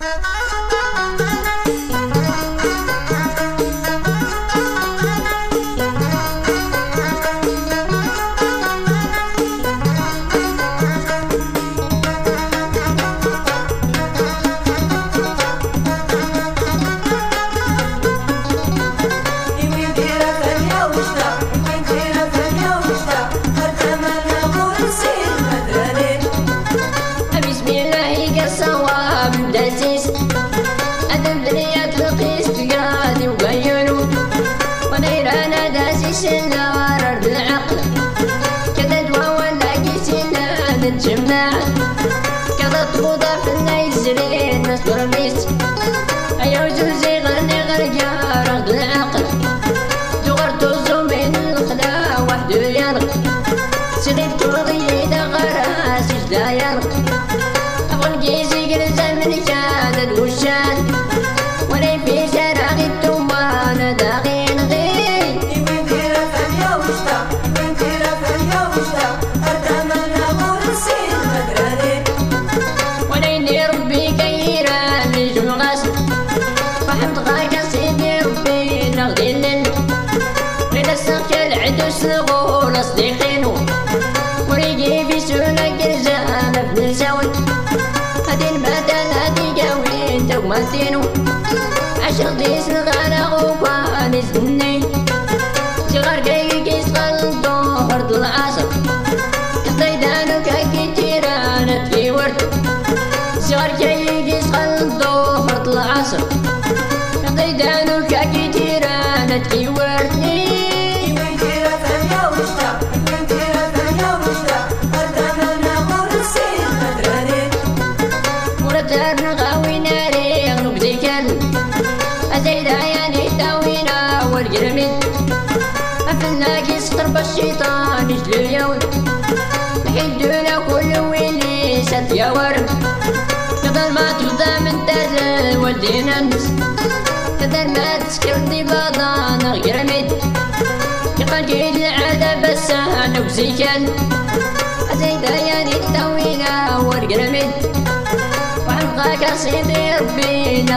النار بالعقل كذا دوا ولا كيسينا نتجمع كذا تفوضى في النيزرين ناس برميس أيا وزوزي غني غرقا رغد العقل دغرتو الزومين الخلا وحدو يرغ سغيبتو غيدا غراس جدا يرغ أقول كيسي قرزا من شادد وشان ولي في شراغي التومان داغين غير سنغول أصدقينو وريقي في سونا كرزان ابن سوي هادي المدن هادي قاوين توماتينو عشر ديس نغانا غوبان يزني صغار كيكي صغال ظهر العصر كطيدانو كاكي تيران في ورد صغار كيكي صغال ظهر العصر كطيدانو كاكي تيران في ورد الشيطان يجلو اليوم نحيدونا كل ويلي سات يا ورم كذا ما تبدا من تازل والدينا النس كذا ما تسكر ديباضانا غير ميد يقال كيد العادة بس انا وزيكان زيدا يعني التوينة ورقر ميد وحمقاك سيدي ربينا